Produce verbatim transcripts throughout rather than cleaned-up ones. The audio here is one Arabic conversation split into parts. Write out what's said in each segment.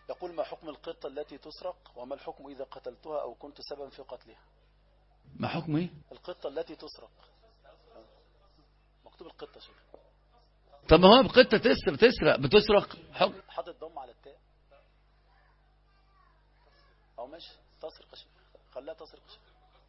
يقول ما حكم القطة التي تسرق وما الحكم إذا قتلتها أو كنت سببا في قتلها؟ ما حكم ايه؟ القطة التي تسرق، مكتوب القطة شيخ. طب ما هو القطة تسرق تسرق بتسرق حكم. حاطط ضم على التاء أو ماشي تسرق يا شيخ، خليها تسرق يا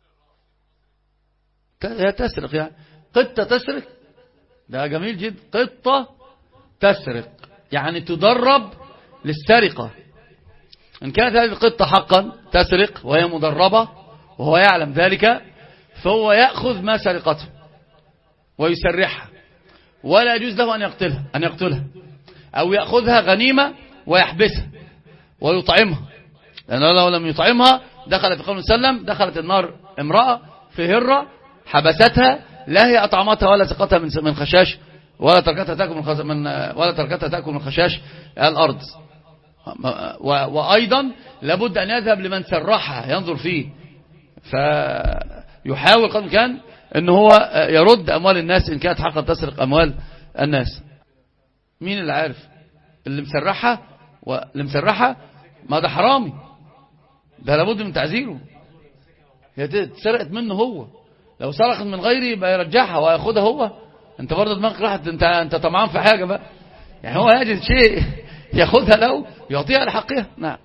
شيخ. هي تسرق يعني قطة تسرق، ده جميل جدا. قطة تسرق يعني تدرب للسرقة. إن كانت هذه القطة حقا تسرق وهي مدربة وهو يعلم ذلك، فهو يأخذ ما سرقته ويسرحها، ولا يجوز له أن يقتلها أن يقتلها أو يأخذها غنيمة ويحبسها ويطعمها، لأنه لو لم يطعمها دخلت في قول سلم دخلت النار امرأة في هرة حبستها، لا هي أطعمتها ولا سقتها من خشاش ولا تركتها تأكل من, من ولا تركتها تأكل من خشاش الأرض. وأيضا لابد أن يذهب لمن سرحها ينظر فيه، فيحاول قد كان أن هو يرد أموال الناس إن كانت حقا تسرق أموال الناس. مين اللي عارف اللي مسرحها؟ واللي مسرحها ما ده حرامي، ده لابد من تعزيره. هي سرقت منه هو، لو سرقت من غيره يبقى يرجعها وياخدها هو. انت برضه دماغك راحت، انت انت طمعان في حاجة بقى، يعني هو يجد شيء ياخدها له يعطيها لحقها. نعم.